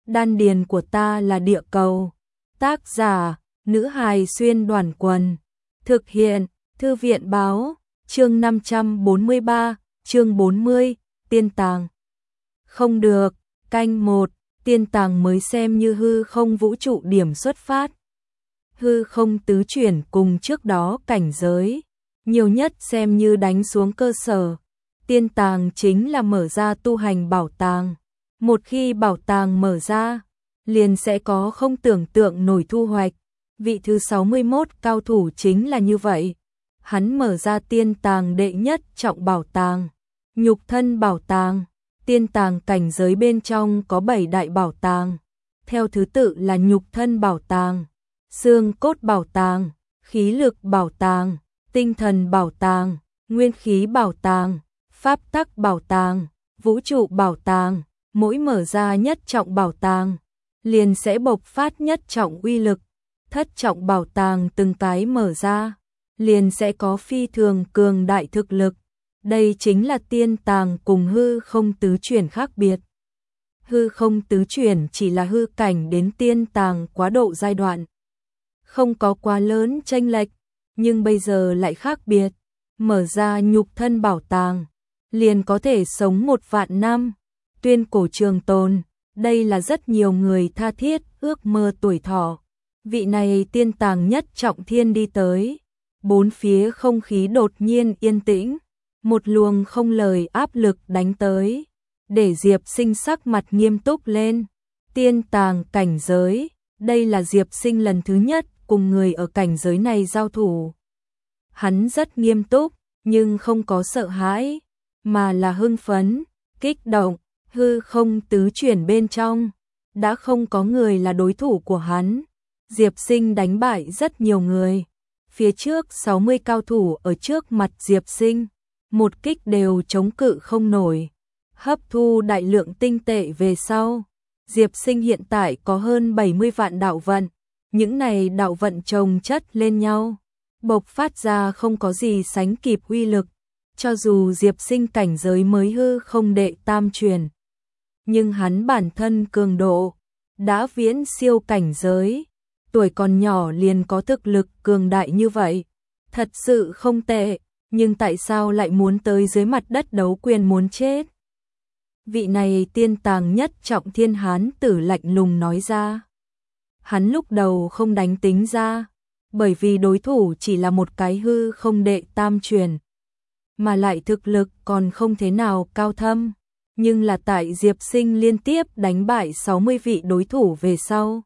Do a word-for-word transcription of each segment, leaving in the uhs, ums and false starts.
Đan điền của ta là địa cầu. Tác giả, nữ hài xuyên đoàn quần. Thực hiện, thư viện báo, chương năm trăm bốn mươi ba, chương bốn mươi, tiên tàng. Không được, canh một, tiên tàng mới xem như hư không vũ trụ điểm xuất phát. Hư không tứ chuyển cùng trước đó cảnh giới, nhiều nhất xem như đánh xuống cơ sở. Tiên tàng chính là mở ra tu hành bảo tàng. Một khi bảo tàng mở ra, liền sẽ có không tưởng tượng nổi thu hoạch. Vị thứ sáu mươi mốt cao thủ chính là như vậy. Hắn mở ra tiên tàng đệ nhất trọng bảo tàng, nhục thân bảo tàng. Tiên tàng cảnh giới bên trong có bảy đại bảo tàng, theo thứ tự là nhục thân bảo tàng, xương cốt bảo tàng, khí lực bảo tàng, tinh thần bảo tàng, nguyên khí bảo tàng, pháp tắc bảo tàng, vũ trụ bảo tàng. Mỗi mở ra nhất trọng bảo tàng, liền sẽ bộc phát nhất trọng uy lực. Thất trọng bảo tàng từng cái mở ra, liền sẽ có phi thường cường đại thực lực. Đây chính là tiên tàng cùng hư không tứ chuyển khác biệt. Hư không tứ chuyển chỉ là hư cảnh đến tiên tàng quá độ giai đoạn, không có quá lớn chênh lệch, nhưng bây giờ lại khác biệt. Mở ra nhục thân bảo tàng, liền có thể sống một vạn năm, tuyên cổ trường tồn. Đây là rất nhiều người tha thiết ước mơ tuổi thọ. Vị này tiên tàng nhất trọng thiên đi tới, bốn phía không khí đột nhiên yên tĩnh, một luồng không lời áp lực đánh tới, để Diệp Sinh sắc mặt nghiêm túc lên. Tiên tàng cảnh giới, đây là Diệp Sinh lần thứ nhất cùng người ở cảnh giới này giao thủ. Hắn rất nghiêm túc, nhưng không có sợ hãi, mà là hưng phấn, kích động. Hư không tứ chuyển bên trong, đã không có người là đối thủ của hắn. Diệp Sinh đánh bại rất nhiều người. Phía trước sáu mươi cao thủ ở trước mặt Diệp Sinh, một kích đều chống cự không nổi. Hấp thu đại lượng tinh tệ về sau, Diệp Sinh hiện tại có hơn bảy mươi vạn đạo vận. Những này đạo vận chồng chất lên nhau, bộc phát ra không có gì sánh kịp uy lực. Cho dù Diệp Sinh cảnh giới mới hư không đệ tam truyền, nhưng hắn bản thân cường độ đã viễn siêu cảnh giới, tuổi còn nhỏ liền có thực lực cường đại như vậy, thật sự không tệ. Nhưng tại sao lại muốn tới dưới mặt đất đấu quyền muốn chết? Vị này tiên tàng nhất trọng thiên hán tử lạnh lùng nói ra. Hắn lúc đầu không đánh tính ra, bởi vì đối thủ chỉ là một cái hư không đệ tam truyền, mà lại thực lực còn không thế nào cao thâm. Nhưng là tại Diệp Sinh liên tiếp đánh bại sáu mươi vị đối thủ về sau,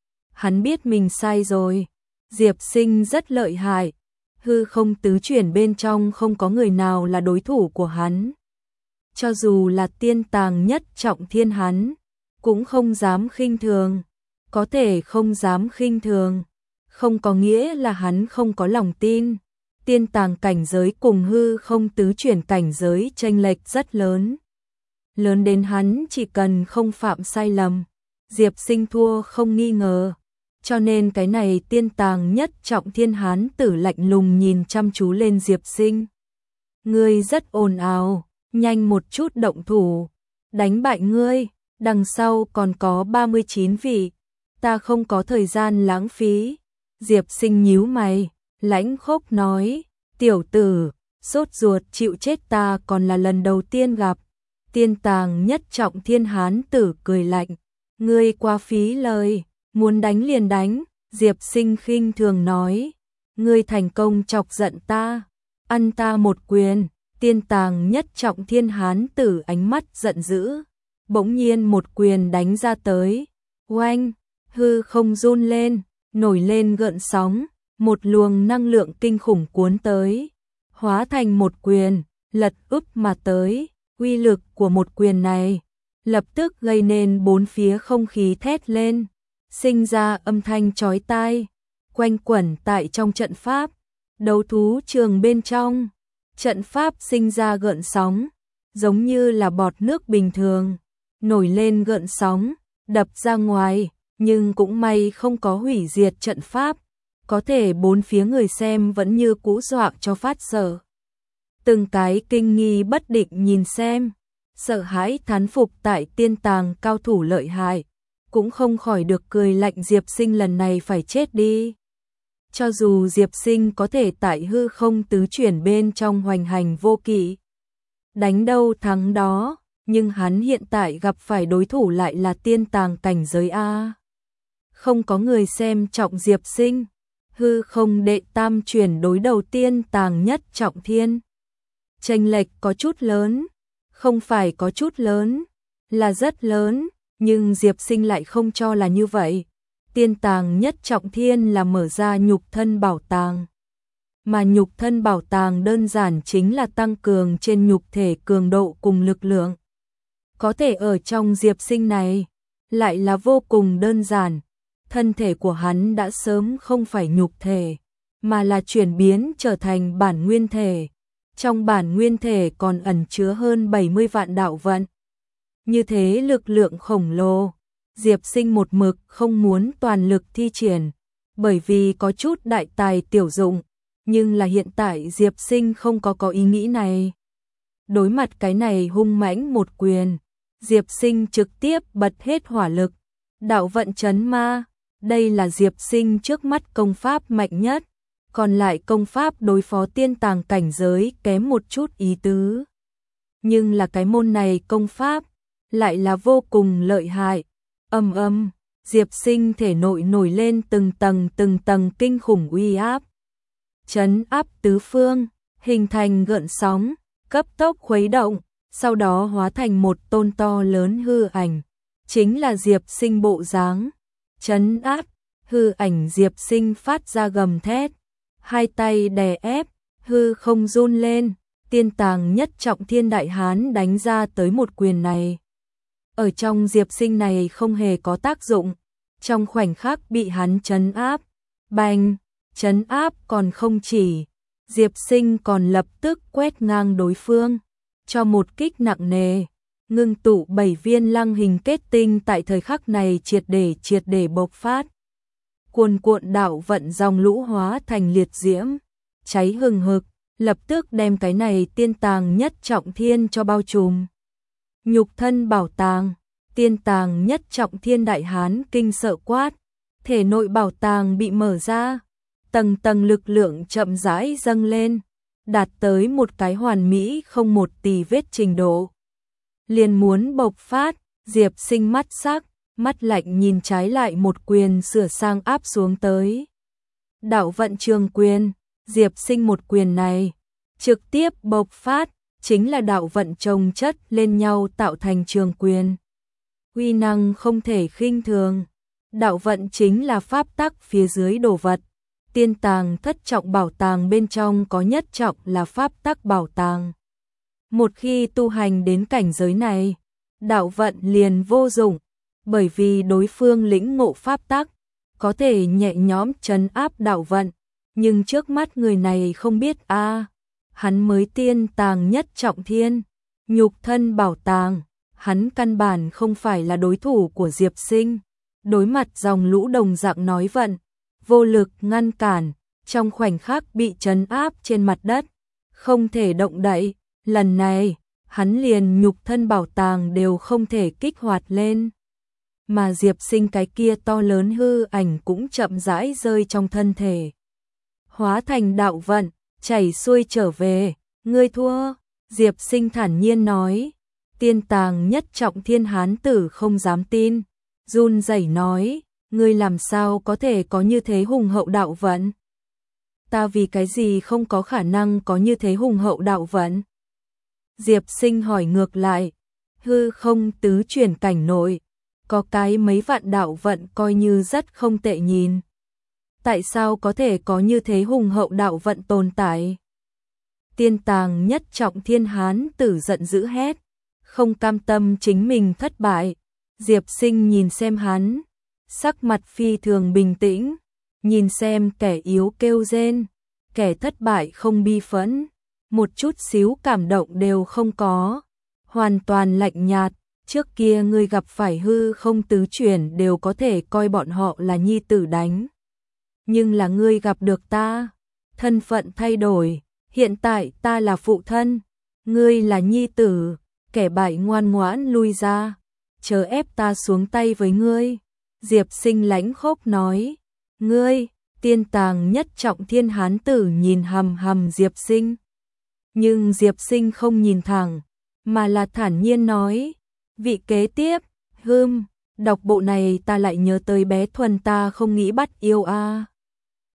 hắn biết mình sai rồi. Diệp Sinh rất lợi hại, hư không tứ chuyển bên trong không có người nào là đối thủ của hắn. Cho dù là tiên tàng nhất trọng thiên hắn, cũng không dám khinh thường. Có thể không dám khinh thường, không có nghĩa là hắn không có lòng tin. Tiên tàng cảnh giới cùng hư không tứ chuyển cảnh giới chênh lệch rất lớn. Lớn đến hắn chỉ cần không phạm sai lầm, Diệp Sinh thua không nghi ngờ. Cho nên cái này tiên tàng nhất trọng thiên hán tử lạnh lùng nhìn chăm chú lên Diệp Sinh. Ngươi rất ồn ào, nhanh một chút động thủ, đánh bại ngươi, đằng sau còn có ba mươi chín vị, ta không có thời gian lãng phí. Diệp Sinh nhíu mày, lãnh khốc nói, tiểu tử, sốt ruột chịu chết ta còn là lần đầu tiên gặp. Tiên tàng nhất trọng thiên hán tử cười lạnh, ngươi quá phí lời, muốn đánh liền đánh. Diệp Sinh khinh thường nói, ngươi thành công chọc giận ta, ăn ta một quyền. Tiên tàng nhất trọng thiên hán tử ánh mắt giận dữ, bỗng nhiên một quyền đánh ra tới. Oanh, hư không run lên, nổi lên gợn sóng, một luồng năng lượng kinh khủng cuốn tới, hóa thành một quyền, lật úp mà tới. Uy lực của một quyền này lập tức gây nên bốn phía không khí thét lên, sinh ra âm thanh chói tai, quanh quẩn tại trong trận pháp. Đấu thú trường bên trong, trận pháp sinh ra gợn sóng, giống như là bọt nước bình thường, nổi lên gợn sóng, đập ra ngoài, nhưng cũng may không có hủy diệt trận pháp, có thể bốn phía người xem vẫn như cũ dọa cho phát sợ. Từng cái kinh nghi bất định nhìn xem, sợ hãi thán phục tại tiên tàng cao thủ lợi hại. cũng không khỏi được cười lạnh Diệp Sinh lần này phải chết đi. Cho dù Diệp Sinh có thể tại hư không tứ chuyển bên trong hoành hành vô kỵ, đánh đâu thắng đó, nhưng hắn hiện tại gặp phải đối thủ lại là tiên tàng cảnh giới A. Không có người xem trọng Diệp Sinh, hư không đệ tam chuyển đối đầu tiên tàng nhất trọng thiên. Chênh lệch có chút lớn, không phải có chút lớn, là rất lớn, nhưng Diệp Sinh lại không cho là như vậy. Tiên tàng nhất trọng thiên là mở ra nhục thân bảo tàng. Mà nhục thân bảo tàng đơn giản chính là tăng cường trên nhục thể cường độ cùng lực lượng. Có thể ở trong Diệp Sinh này, lại là vô cùng đơn giản. Thân thể của hắn đã sớm không phải nhục thể, mà là chuyển biến trở thành bản nguyên thể. Trong bản nguyên thể còn ẩn chứa hơn bảy mươi vạn đạo vận. Như thế lực lượng khổng lồ, Diệp Sinh một mực không muốn toàn lực thi triển, bởi vì có chút đại tài tiểu dụng, nhưng là hiện tại Diệp Sinh không có có ý nghĩ này. Đối mặt cái này hung mãnh một quyền, Diệp Sinh trực tiếp bật hết hỏa lực, đạo vận chấn ma, đây là Diệp Sinh trước mắt công pháp mạnh nhất, còn lại công pháp đối phó tiên tàng cảnh giới kém một chút ý tứ. Nhưng là cái môn này công pháp, lại là vô cùng lợi hại. Âm âm, Diệp Sinh thể nội nổi lên từng tầng từng tầng kinh khủng uy áp. Chấn áp tứ phương, hình thành gợn sóng, cấp tốc khuấy động, sau đó hóa thành một tôn to lớn hư ảnh. Chính là Diệp Sinh bộ dáng. Chấn áp, hư ảnh Diệp Sinh phát ra gầm thét. Hai tay đè ép, hư không run lên, tiên tàng nhất trọng thiên đại hán đánh ra tới một quyền này. Ở trong Diệp Sinh này không hề có tác dụng, trong khoảnh khắc bị hắn trấn áp, bành, trấn áp còn không chỉ, Diệp Sinh còn lập tức quét ngang đối phương, cho một kích nặng nề, ngưng tụ bảy viên lăng hình kết tinh tại thời khắc này triệt để triệt để bộc phát. Cuồn cuộn đạo vận dòng lũ hóa thành liệt diễm, cháy hừng hực, lập tức đem cái này tiên tàng nhất trọng thiên cho bao trùm. Nhục thân bảo tàng, tiên tàng nhất trọng thiên đại hán kinh sợ quát, thể nội bảo tàng bị mở ra, tầng tầng lực lượng chậm rãi dâng lên, đạt tới một cái hoàn mỹ không một tì vết trình độ. Liền muốn bộc phát, Diệp Sinh mắt sắc, mắt lạnh nhìn trái lại một quyền sửa sang áp xuống tới. Đạo vận trường quyền, Diệp Sinh một quyền này, trực tiếp bộc phát, chính là đạo vận chồng chất lên nhau tạo thành trường quyền. Uy năng không thể khinh thường, đạo vận chính là pháp tắc phía dưới đồ vật. Tiên tàng thất trọng bảo tàng bên trong có nhất trọng là pháp tắc bảo tàng. Một khi tu hành đến cảnh giới này, đạo vận liền vô dụng, bởi vì đối phương lĩnh ngộ pháp tắc, có thể nhẹ nhõm trấn áp đạo vận, nhưng trước mắt người này không biết a, à, hắn mới tiên tàng nhất trọng thiên, nhục thân bảo tàng, hắn căn bản không phải là đối thủ của Diệp Sinh. Đối mặt dòng lũ đồng dạng nói vận, vô lực ngăn cản, trong khoảnh khắc bị trấn áp trên mặt đất, không thể động đậy, lần này, hắn liền nhục thân bảo tàng đều không thể kích hoạt lên. Mà Diệp Sinh cái kia to lớn hư ảnh cũng chậm rãi rơi trong thân thể. Hóa thành đạo vận, chảy xuôi trở về, ngươi thua, Diệp Sinh thản nhiên nói. Tiên tàng nhất trọng thiên hán tử không dám tin, run rẩy nói, ngươi làm sao có thể có như thế hùng hậu đạo vận? Ta vì cái gì không có khả năng có như thế hùng hậu đạo vận? Diệp Sinh hỏi ngược lại, hư không tứ chuyển cảnh nội, có cái mấy vạn đạo vận coi như rất không tệ nhìn. Tại sao có thể có như thế hùng hậu đạo vận tồn tại? Tiên tàng nhất trọng thiên hán tử giận dữ hét, không cam tâm chính mình thất bại. Diệp Sinh nhìn xem hắn, sắc mặt phi thường bình tĩnh, nhìn xem kẻ yếu kêu rên, kẻ thất bại không bi phẫn, một chút xíu cảm động đều không có, hoàn toàn lạnh nhạt. Trước kia ngươi gặp phải hư không tứ chuyển đều có thể coi bọn họ là nhi tử đánh. Nhưng là ngươi gặp được ta, thân phận thay đổi, hiện tại ta là phụ thân, ngươi là nhi tử, kẻ bại ngoan ngoãn lui ra. chớ ép ta xuống tay với ngươi. Diệp Sinh lãnh khốc nói, ngươi, tiên tàng nhất trọng thiên hán tử nhìn hầm hầm Diệp Sinh. Nhưng Diệp Sinh không nhìn thẳng, mà là thản nhiên nói, vị kế tiếp, hưm, đọc bộ này ta lại nhớ tới bé Thuần ta không nghĩ bắt yêu a.